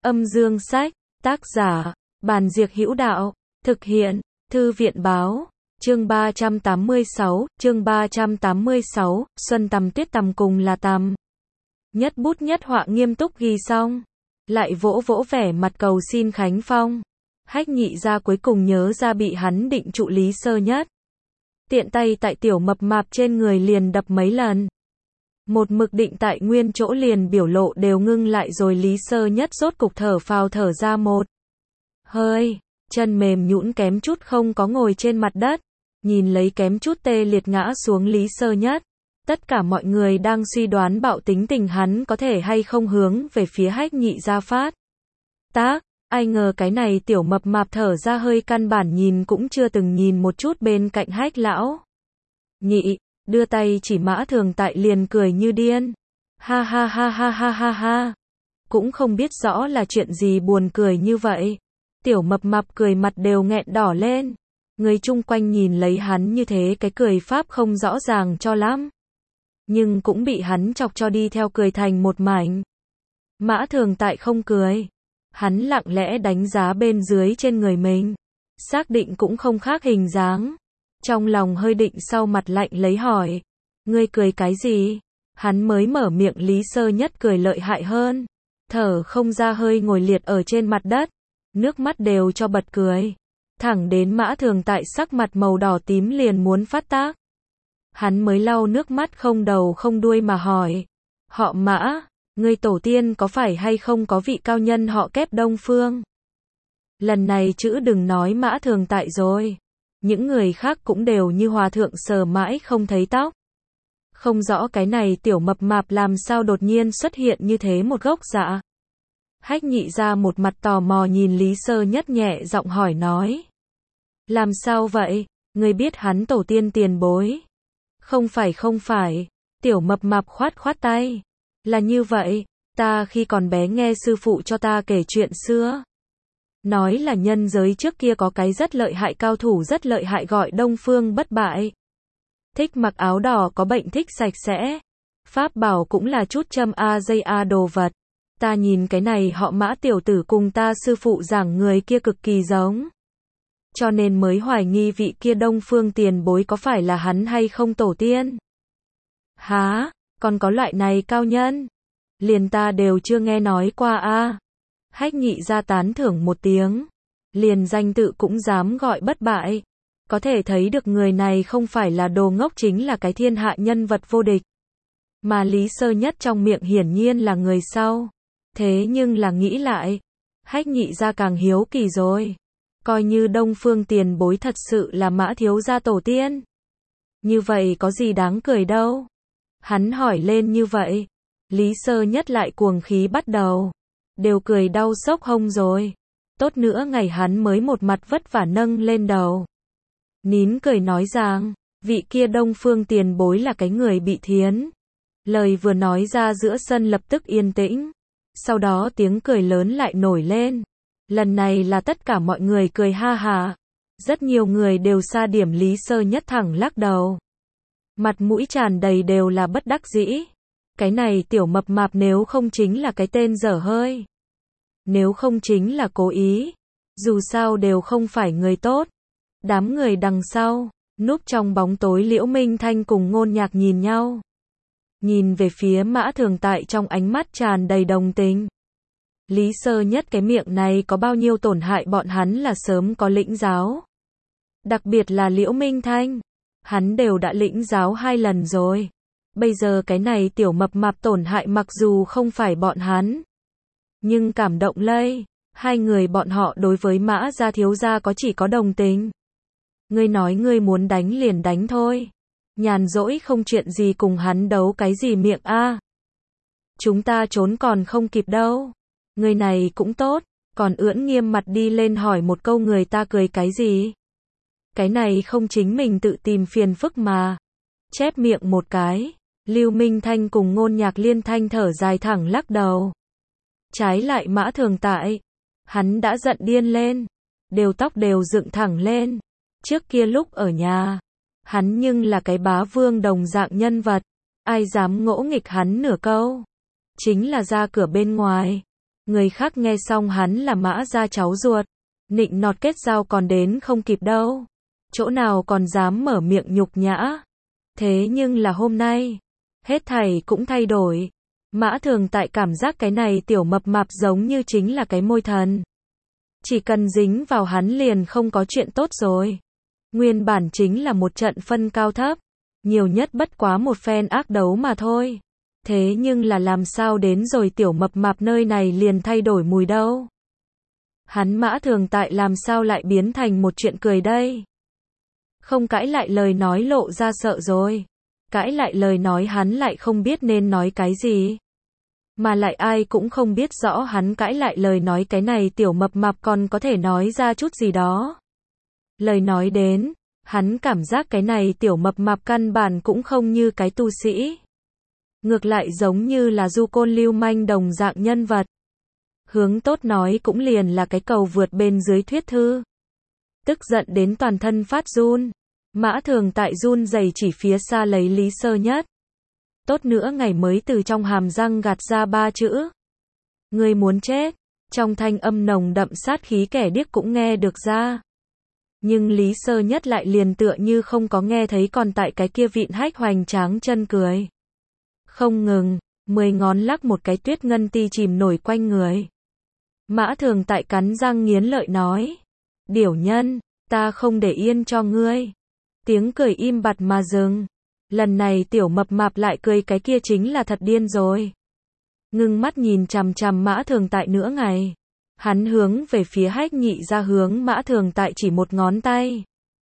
Âm dương sách, tác giả, Bàn Diệc Hữu Đạo, thực hiện, Thư viện báo, chương 386, Xuân tầm tuyết tầm cùng là tầm. Nhất bút nhất họa nghiêm túc ghi xong, lại vỗ vỗ vẻ mặt cầu xin Khánh Phong. Hách Nhị gia cuối cùng nhớ ra bị hắn định trụ Lý Sơ Nhất. Tiện tay tại tiểu mập mạp trên người liền đập mấy lần. Một mực định tại nguyên chỗ liền biểu lộ đều ngưng lại rồi Lý Sơ Nhất rốt cục thở phào thở ra một hơi, chân mềm nhũn kém chút không có ngồi trên mặt đất, nhìn lấy kém chút tê liệt ngã xuống Lý Sơ Nhất. Tất cả mọi người đang suy đoán bạo tính tình hắn có thể hay không hướng về phía Hách Nhị gia phát tác, ai ngờ cái này tiểu mập mạp thở ra hơi căn bản nhìn cũng chưa từng nhìn một chút bên cạnh Hách lão Nhị, đưa tay chỉ Mã Thường Tại liền cười như điên. Ha ha ha ha ha ha ha. Cũng không biết rõ là chuyện gì buồn cười như vậy. Tiểu mập mạp cười mặt đều nghẹn đỏ lên. Người chung quanh nhìn lấy hắn như thế cái cười pháp không rõ ràng cho lắm. Nhưng cũng bị hắn chọc cho đi theo cười thành một mảnh. Mã Thường Tại không cười. Hắn lặng lẽ đánh giá bên dưới trên người mình. Xác định cũng không khác hình dáng. Trong lòng hơi định sau mặt lạnh lấy hỏi. Ngươi cười cái gì? Hắn mới mở miệng Lý Sơ Nhất cười lợi hại hơn. Thở không ra hơi ngồi liệt ở trên mặt đất. Nước mắt đều cho bật cười. Thẳng đến Mã Thường Tại sắc mặt màu đỏ tím liền muốn phát tác. Hắn mới lau nước mắt không đầu không đuôi mà hỏi. Họ Mã, ngươi tổ tiên có phải hay không có vị cao nhân họ Kép Đông Phương? Lần này chữ đừng nói Mã Thường Tại rồi. Những người khác cũng đều như hòa thượng sờ mãi không thấy tóc. Không rõ cái này tiểu mập mạp làm sao đột nhiên xuất hiện như thế một gốc dạ. Hách Nhị ra một mặt tò mò nhìn Lý Sơ Nhất nhẹ giọng hỏi nói. Làm sao vậy? Ngươi biết hắn tổ tiên tiền bối? Không phải. Tiểu mập mạp khoát khoát tay. Là như vậy, ta khi còn bé nghe sư phụ cho ta kể chuyện xưa. Nói là nhân giới trước kia có cái rất lợi hại cao thủ rất lợi hại gọi Đông Phương Bất Bại. Thích mặc áo đỏ có bệnh thích sạch sẽ. Pháp bảo cũng là chút châm a dây a đồ vật. Ta nhìn cái này họ Mã tiểu tử cùng ta sư phụ giảng người kia cực kỳ giống. Cho nên mới hoài nghi vị kia Đông Phương tiền bối có phải là hắn hay không tổ tiên. Hả, còn có loại này cao nhân? Liền ta đều chưa nghe nói qua a. Hách Nhị ra tán thưởng một tiếng. Liền danh tự cũng dám gọi Bất Bại. Có thể thấy được người này không phải là đồ ngốc chính là cái thiên hạ nhân vật vô địch. Mà Lý Sơ Nhất trong miệng hiển nhiên là người sau. Thế nhưng là nghĩ lại. Hách Nhị ra càng hiếu kỳ rồi. Coi như Đông Phương tiền bối thật sự là Mã thiếu gia tổ tiên. Như vậy có gì đáng cười đâu. Hắn hỏi lên như vậy. Lý Sơ Nhất lại cuồng khí bắt đầu. Đều cười đau sốc hông rồi. Tốt nữa ngày hắn mới một mặt vất vả nâng lên đầu. Nín cười nói rằng, vị kia Đông Phương tiền bối là cái người bị thiến. Lời vừa nói ra giữa sân lập tức yên tĩnh. Sau đó tiếng cười lớn lại nổi lên. Lần này là tất cả mọi người cười ha hà. Rất nhiều người đều xa điểm Lý Sơ Nhất thẳng lắc đầu. Mặt mũi tràn đầy đều là bất đắc dĩ. Cái này tiểu mập mạp nếu không chính là cái tên dở hơi. Nếu không chính là cố ý. Dù sao đều không phải người tốt. Đám người đằng sau, núp trong bóng tối Liễu Minh Thanh cùng Ngôn Nhạc nhìn nhau. Nhìn về phía Mã Thường Tại trong ánh mắt tràn đầy đồng tình. Lý Sơ Nhất cái miệng này có bao nhiêu tổn hại bọn hắn là sớm có lĩnh giáo. Đặc biệt là Liễu Minh Thanh. Hắn đều đã lĩnh giáo 2 lần rồi. Bây giờ cái này tiểu mập mạp tổn hại mặc dù không phải bọn hắn. Nhưng cảm động lây. Hai người bọn họ đối với Mã gia thiếu gia có chỉ có đồng tình. Ngươi nói ngươi muốn đánh liền đánh thôi. Nhàn rỗi không chuyện gì cùng hắn đấu cái gì miệng a. Chúng ta trốn còn không kịp đâu. Người này cũng tốt. Còn ưỡn nghiêm mặt đi lên hỏi một câu người ta cười cái gì. Cái này không chính mình tự tìm phiền phức mà. Chép miệng một cái. Lưu Minh Thanh cùng Ngôn Nhạc liên thanh thở dài thẳng lắc đầu. Trái lại Mã Thường Tại. Hắn đã giận điên lên. Đều tóc đều dựng thẳng lên. Trước kia lúc ở nhà. Hắn nhưng là cái bá vương đồng dạng nhân vật. Ai dám ngỗ nghịch hắn nửa câu. Chính là ra cửa bên ngoài. Người khác nghe xong hắn là Mã gia cháu ruột, nịnh nọt kết giao còn đến không kịp đâu. Chỗ nào còn dám mở miệng nhục nhã. Thế nhưng là hôm nay, hết thảy cũng thay đổi. Mã Thường Tại cảm giác cái này tiểu mập mạp giống như chính là cái môi thần. Chỉ cần dính vào hắn liền không có chuyện tốt rồi. Nguyên bản chính là một trận phân cao thấp, nhiều nhất bất quá một phen ác đấu mà thôi. Thế nhưng là làm sao đến rồi tiểu mập mạp nơi này liền thay đổi mùi đâu. Hắn Mã Thường Tại làm sao lại biến thành một chuyện cười đây. Không cãi lại lời nói lộ ra sợ rồi. Cãi lại lời nói hắn lại không biết nên nói cái gì. Mà lại ai cũng không biết rõ hắn cãi lại lời nói cái này tiểu mập mạp còn có thể nói ra chút gì đó. Lời nói đến, hắn cảm giác cái này tiểu mập mạp căn bản cũng không như cái tu sĩ. Ngược lại giống như là du côn lưu manh đồng dạng nhân vật. Hướng tốt nói cũng liền là cái cầu vượt bên dưới thuyết thư. Tức giận đến toàn thân phát run. Mã Thường Tại run rẩy chỉ phía xa lấy Lý Sơ Nhất. Tốt nữa ngày mới từ trong hàm răng gạt ra 3 chữ. Ngươi muốn chết. Trong thanh âm nồng đậm sát khí kẻ điếc cũng nghe được ra. Nhưng Lý Sơ Nhất lại liền tựa như không có nghe thấy còn tại cái kia vịn hách hoành tráng chân cười. Không ngừng, 10 ngón lắc một cái tuyết ngân ti chìm nổi quanh người. Mã Thường Tại cắn răng nghiến lợi nói. Điểu nhân, ta không để yên cho ngươi. Tiếng cười im bặt mà dừng. Lần này tiểu mập mạp lại cười cái kia chính là thật điên rồi. Ngưng mắt nhìn chằm chằm Mã Thường Tại nửa ngày. Hắn hướng về phía Hách Nhị ra hướng Mã Thường Tại chỉ một ngón tay.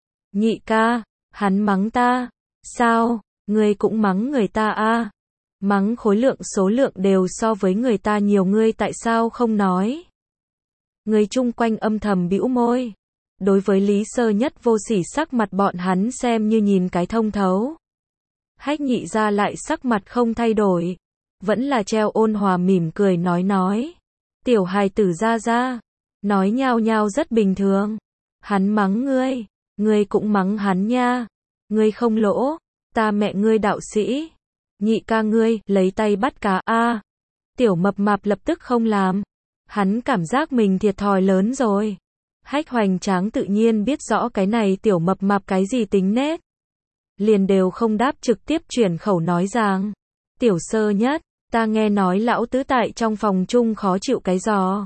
Nhị ca, hắn mắng ta. Sao, ngươi cũng mắng người ta a? Mắng khối lượng số lượng đều so với người ta nhiều ngươi tại sao không nói? Người chung quanh âm thầm bĩu môi. Đối với Lý Sơ Nhất vô sỉ sắc mặt bọn hắn xem như nhìn cái thông thấu. Hách Nhị ra lại sắc mặt không thay đổi. Vẫn là treo ôn hòa mỉm cười nói. Tiểu hài tử ra. Nói nhao nhao rất bình thường. Hắn mắng ngươi cũng mắng hắn nha. Ngươi không lỗ, ta mẹ ngươi đạo sĩ. Nhị ca ngươi, lấy tay bắt cá a. Tiểu mập mạp lập tức không làm. Hắn cảm giác mình thiệt thòi lớn rồi. Hách hoành tráng tự nhiên biết rõ cái này tiểu mập mạp cái gì tính nết. Liền đều không đáp trực tiếp chuyển khẩu nói rằng. Tiểu Sơ Nhất, ta nghe nói lão tứ tại trong phòng chung khó chịu cái giò.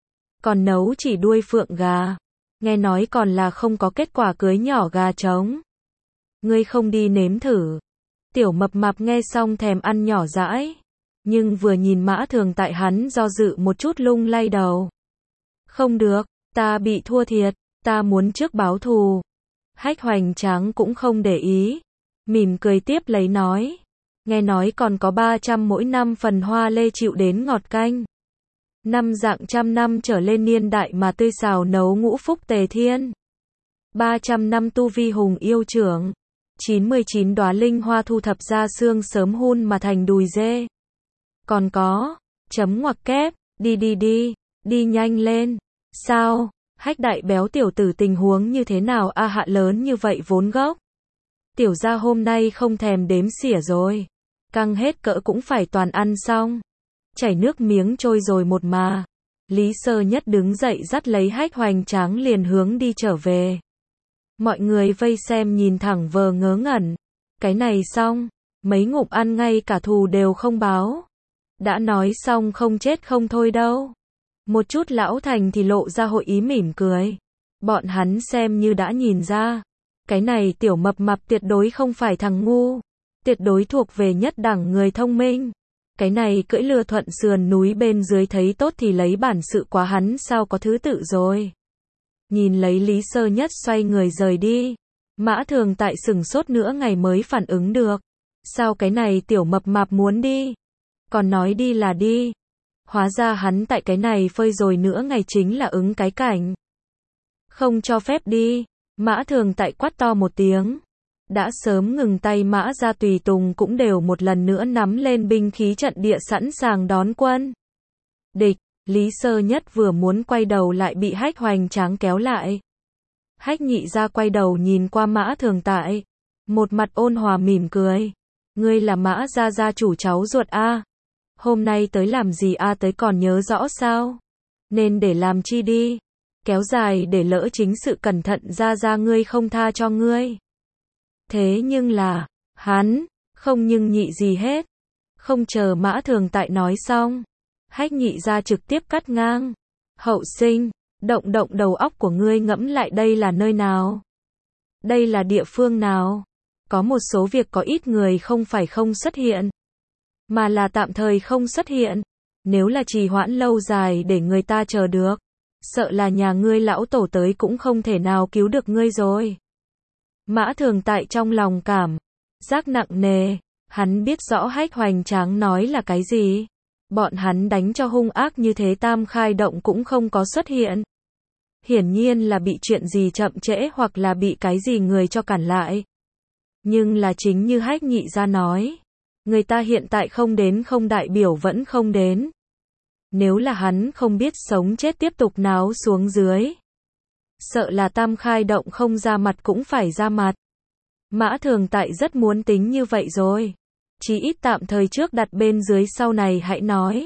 Còn nấu chỉ đuôi phượng gà. Nghe nói còn là không có kết quả cưới nhỏ gà trống. Ngươi không đi nếm thử. Tiểu mập mạp nghe xong thèm ăn nhỏ dãi. Nhưng vừa nhìn Mã Thường Tại hắn do dự một chút lung lay đầu. Không được, ta bị thua thiệt, ta muốn trước báo thù. Hách hoành tráng cũng không để ý. Mỉm cười tiếp lấy nói. Nghe nói còn có 300 mỗi năm phần hoa lê chịu đến ngọt canh. Năm dạng trăm năm trở lên niên đại mà tươi xào nấu ngũ phúc tề thiên. 300 năm tu vi hùng yêu trưởng. 99 đóa linh hoa thu thập ra xương sớm hun mà thành đùi dê. Còn có, chấm ngoặc kép, đi nhanh lên. Sao, Hách đại béo tiểu tử tình huống như thế nào a hạ lớn như vậy vốn gốc. Tiểu gia hôm nay không thèm đếm xỉa rồi. Căng hết cỡ cũng phải toàn ăn xong. Chảy nước miếng trôi rồi một mà. Lý Sơ Nhất đứng dậy dắt lấy Hách hoành tráng liền hướng đi trở về. Mọi người vây xem nhìn thẳng vờ ngớ ngẩn. Cái này xong, mấy ngụm ăn ngay cả thù đều không báo. Đã nói xong không chết không thôi đâu. Một chút lão thành thì lộ ra hội ý mỉm cười. Bọn hắn xem như đã nhìn ra. Cái này tiểu mập mạp tuyệt đối không phải thằng ngu. Tuyệt đối thuộc về nhất đẳng người thông minh. Cái này cưỡi lừa thuận sườn núi bên dưới thấy tốt thì lấy bản sự quá hắn sao có thứ tự rồi. Nhìn lấy Lý Sơ Nhất xoay người rời đi. Mã Thường Tại sửng sốt nữa ngày mới phản ứng được. Sao cái này tiểu mập mạp muốn đi? Còn nói đi là đi. Hóa ra hắn tại cái này phơi rồi nữa ngày chính là ứng cái cảnh. Không cho phép đi. Mã Thường Tại quát to một tiếng. Đã sớm ngừng tay Mã ra tùy tùng cũng đều một lần nữa nắm lên binh khí trận địa sẵn sàng đón quân. Địch, Lý Sơ Nhất vừa muốn quay đầu lại bị Hách hoành tráng kéo lại. Hách Nhị ra quay đầu nhìn qua Mã Thường Tại. Một mặt ôn hòa mỉm cười. Ngươi là Mã gia gia chủ cháu ruột a. Hôm nay tới làm gì a, tới còn nhớ rõ sao? Nên để làm chi đi? Kéo dài để lỡ chính sự cẩn thận ra ngươi không tha cho ngươi. Thế nhưng là, hắn, không nhưng nhị gì hết. Không chờ Mã Thường Tại nói xong, Hách Nhị Gia trực tiếp cắt ngang. Hậu sinh, động đầu óc của ngươi ngẫm lại đây là nơi nào? Đây là địa phương nào? Có một số việc có ít người không phải không xuất hiện, mà là tạm thời không xuất hiện. Nếu là trì hoãn lâu dài để người ta chờ được, sợ là nhà ngươi lão tổ tới cũng không thể nào cứu được ngươi rồi. Mã Thường Tại trong lòng cảm giác nặng nề, hắn biết rõ Hách Hoành Tráng nói là cái gì. Bọn hắn đánh cho hung ác như thế Tam Khai Động cũng không có xuất hiện. Hiển nhiên là bị chuyện gì chậm trễ hoặc là bị cái gì người cho cản lại. Nhưng là chính như Hách Nhị Gia nói, người ta hiện tại không đến không đại biểu vẫn không đến. Nếu là hắn không biết sống chết tiếp tục náo xuống dưới, sợ là Tam Khai Động không ra mặt cũng phải ra mặt. Mã Thường Tại rất muốn tính như vậy rồi. Chí ít tạm thời trước đặt bên dưới sau này hãy nói.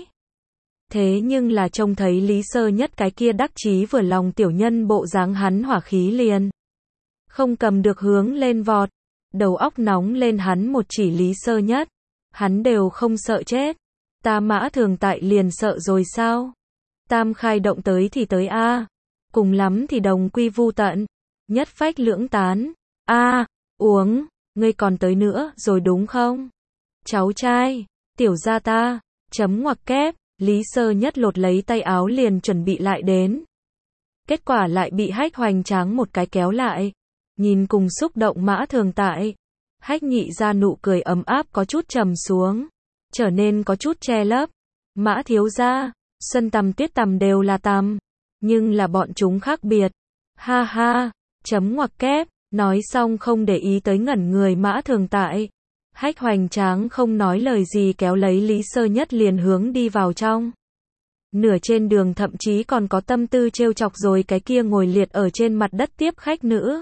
Thế nhưng là trông thấy Lý Sơ Nhất cái kia đắc chí vừa lòng tiểu nhân bộ dáng hắn hỏa khí liền không cầm được hướng lên vọt. Đầu óc nóng lên hắn một chỉ Lý Sơ Nhất. Hắn đều không sợ chết. Ta Mã Thường Tại liền sợ rồi sao? Tam Khai Động tới thì tới a, cùng lắm thì đồng quy vu tận, nhất phách lưỡng tán. A, uống, ngươi còn tới nữa rồi đúng không? Cháu trai, tiểu gia ta, chấm ngoặc kép, Lý Sơ Nhất lột lấy tay áo liền chuẩn bị lại đến. Kết quả lại bị Hách Hoành Tráng một cái kéo lại. Nhìn cùng xúc động Mã Thường Tại, Hách Nhị Gia nụ cười ấm áp có chút trầm xuống, trở nên có chút che lấp. Mã thiếu gia, xuân tằm tuyết tằm đều là tằm, nhưng là bọn chúng khác biệt. Ha ha, chấm ngoặc kép, nói xong không để ý tới ngẩn người Mã Thường Tại. Hách Hoành Tráng không nói lời gì kéo lấy Lý Sơ Nhất liền hướng đi vào trong. Nửa trên đường thậm chí còn có tâm tư trêu chọc rồi cái kia ngồi liệt ở trên mặt đất tiếp khách nữ.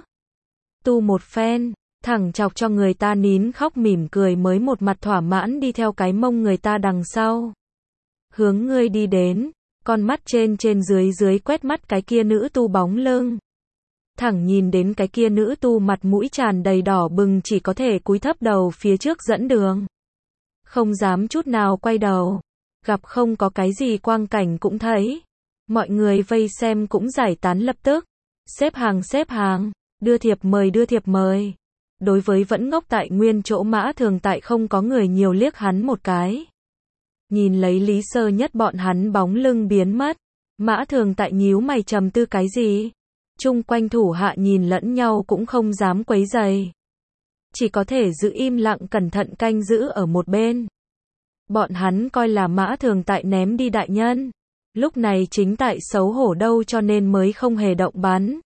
Tu một phen, thẳng chọc cho người ta nín khóc mỉm cười mới một mặt thỏa mãn đi theo cái mông người ta đằng sau. Hướng ngươi đi đến, con mắt trên dưới quét mắt cái kia nữ tu bóng lưng. Thẳng nhìn đến cái kia nữ tu mặt mũi tràn đầy đỏ bừng chỉ có thể cúi thấp đầu phía trước dẫn đường. Không dám chút nào quay đầu. Gặp không có cái gì quang cảnh cũng thấy. Mọi người vây xem cũng giải tán lập tức. Xếp hàng, đưa thiệp mời. Đối với vẫn ngốc tại nguyên chỗ Mã Thường Tại không có người nhiều liếc hắn một cái. Nhìn lấy Lý Sơ Nhất bọn hắn bóng lưng biến mất. Mã Thường Tại nhíu mày trầm tư cái gì? Chung quanh thủ hạ nhìn lẫn nhau cũng không dám quấy rầy. Chỉ có thể giữ im lặng cẩn thận canh giữ ở một bên. Bọn hắn coi là Mã Thường Tại ném đi đại nhân. Lúc này chính tại xấu hổ đâu cho nên mới không hề động bắn.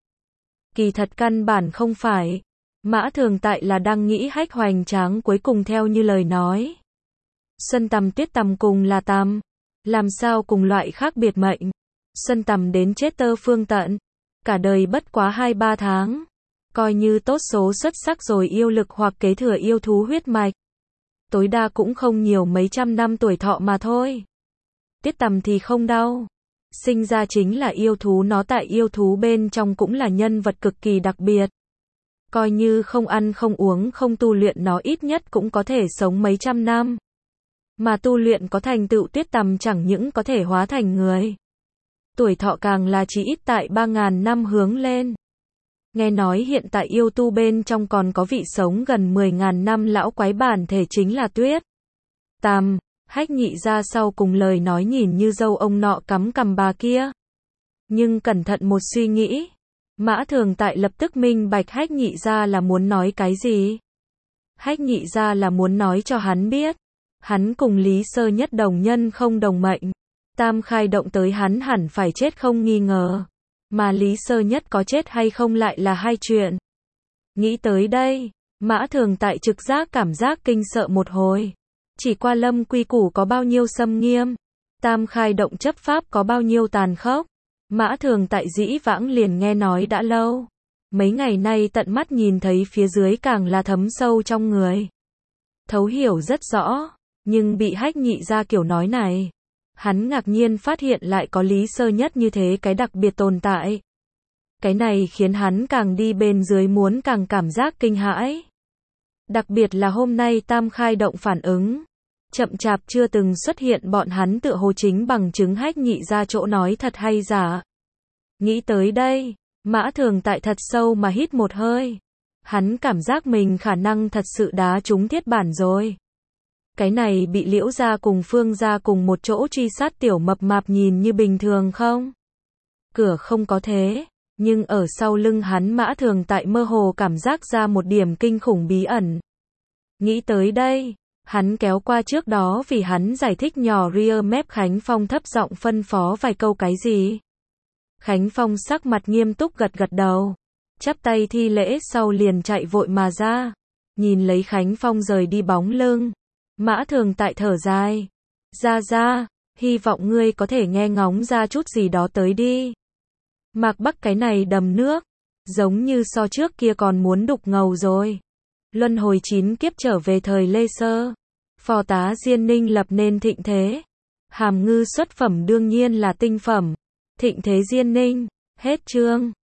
Kỳ thật căn bản không phải. Mã Thường Tại là đang nghĩ Hách Hoành Tráng cuối cùng theo như lời nói. Xuân tằm tuyết tằm cùng là tằm. Làm sao cùng loại khác biệt mệnh. Xuân tằm đến chết tơ phương tận. Cả đời bất quá 2-3 tháng. Coi như tốt số xuất sắc rồi yêu lực hoặc kế thừa yêu thú huyết mạch. Tối đa cũng không nhiều mấy trăm năm tuổi thọ mà thôi. Tuyết tằm thì không đau. Sinh ra chính là yêu thú, nó tại yêu thú bên trong cũng là nhân vật cực kỳ đặc biệt. Coi như không ăn không uống không tu luyện nó ít nhất cũng có thể sống mấy trăm năm. Mà tu luyện có thành tựu tuyết tằm chẳng những có thể hóa thành người. Tuổi thọ càng là chỉ ít tại 3.000 năm hướng lên. Nghe nói hiện tại yêu tu bên trong còn có vị sống gần 10.000 năm lão quái bản thể chính là tuyết tằm. Hách Nhị Gia sau cùng lời nói nhìn như dâu ông nọ cắm cằm bà kia. Nhưng cẩn thận một suy nghĩ, Mã Thường Tại lập tức minh bạch Hách Nhị Gia là muốn nói cái gì. Hách Nhị Gia là muốn nói cho hắn biết, hắn cùng Lý Sơ Nhất đồng nhân không đồng mệnh. Tam Khai Động tới hắn hẳn phải chết không nghi ngờ. Mà Lý Sơ Nhất có chết hay không lại là hai chuyện. Nghĩ tới đây, Mã Thường Tại trực giác cảm giác kinh sợ một hồi. Chỉ qua lâm quy củ có bao nhiêu xâm nghiêm, Tam Khai Động chấp pháp có bao nhiêu tàn khốc. Mã Thường Tại dĩ vãng liền nghe nói đã lâu. Mấy ngày nay tận mắt nhìn thấy phía dưới càng là thấm sâu trong người. Thấu hiểu rất rõ, Nhưng bị Hách Nhị ra kiểu nói này, hắn ngạc nhiên phát hiện lại có Lý Sơ Nhất như thế cái đặc biệt tồn tại. Cái này khiến hắn càng đi bên dưới muốn càng cảm giác kinh hãi. Đặc biệt là hôm nay Tam khai động phản ứng chậm chạp chưa từng xuất hiện, bọn hắn tựa hồ chính bằng chứng Hách Nhị ra chỗ nói thật hay giả. Nghĩ tới đây, Mã Thường Tại thật sâu mà hít một hơi. Hắn cảm giác mình khả năng thật sự đá trúng thiết bản rồi. Cái này bị Liễu gia cùng Phương gia cùng một chỗ truy sát tiểu mập mạp nhìn như bình thường không? Cửa không có thế, nhưng ở sau lưng hắn Mã Thường Tại mơ hồ cảm giác ra một điểm kinh khủng bí ẩn. Nghĩ tới đây, hắn kéo qua trước đó vì hắn giải thích nhỏ rear mép Khánh Phong thấp giọng phân phó vài câu cái gì. Khánh Phong sắc mặt nghiêm túc gật gật đầu, chắp tay thi lễ sau liền chạy vội mà ra. Nhìn lấy Khánh Phong rời đi bóng lưng, Mã Thường Tại thở dài. Ra, hy vọng ngươi có thể nghe ngóng ra chút gì đó tới đi. Mạc Bắc cái này đầm nước, giống như so trước kia còn muốn đục ngầu rồi. Luân hồi 9 kiếp trở về thời Lê Sơ, phò tá Diên Ninh lập nên thịnh thế. Hàm Ngư xuất phẩm đương nhiên là tinh phẩm. Thịnh thế Diên Ninh, hết chương.